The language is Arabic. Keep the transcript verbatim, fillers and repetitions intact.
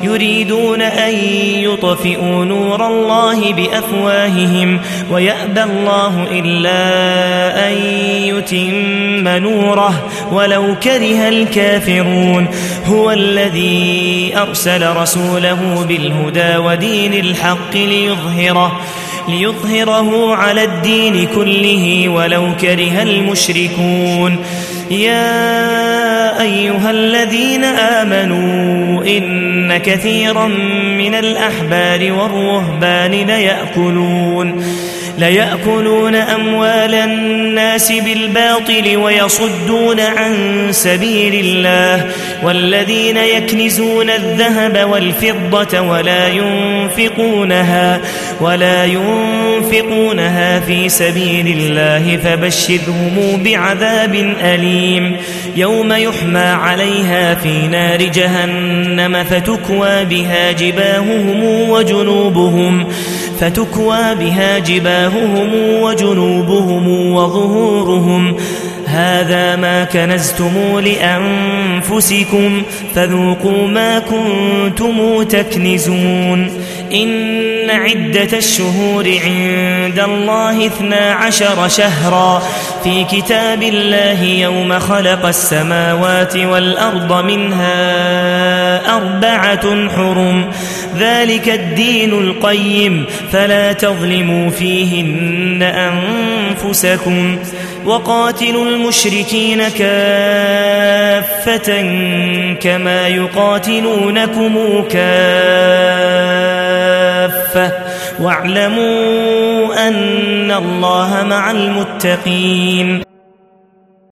يريدون أن يطفئوا نور الله بأفواههم ويأبى الله إلا أن يتم نوره ولو كره الكافرون هو الذي أرسل رسوله بالهدى ودين الحق ليظهره ليظهره على الدين كله ولو كره المشركون يا أيها الذين آمنوا إن كثيرا من الأحبار والرهبان ليأكلون ليأكلون أموال الناس بالباطل ويصدون عن سبيل الله والذين يكنزون الذهب والفضة ولا ينفقونها ولا ينفقونها في سبيل الله فبشرهم بعذاب أليم يوم يحمى عليها في نار جهنم فتكوى بها جباههم وجنوبهم فتكوى بها جباههم وجنوبهم وظهورهم هذا ما كنزتم لأنفسكم فذوقوا ما كنتم تكنزون إن عدة الشهور عند الله اثنا عشر شهرا في كتاب الله يوم خلق السماوات والأرض منها أربعة حرم ذلك الدين القيم فلا تظلموا فيهن أنفسكم وقاتلوا المشركين كافة كما يقاتلونكم كافة واعلموا أن الله مع المتقين.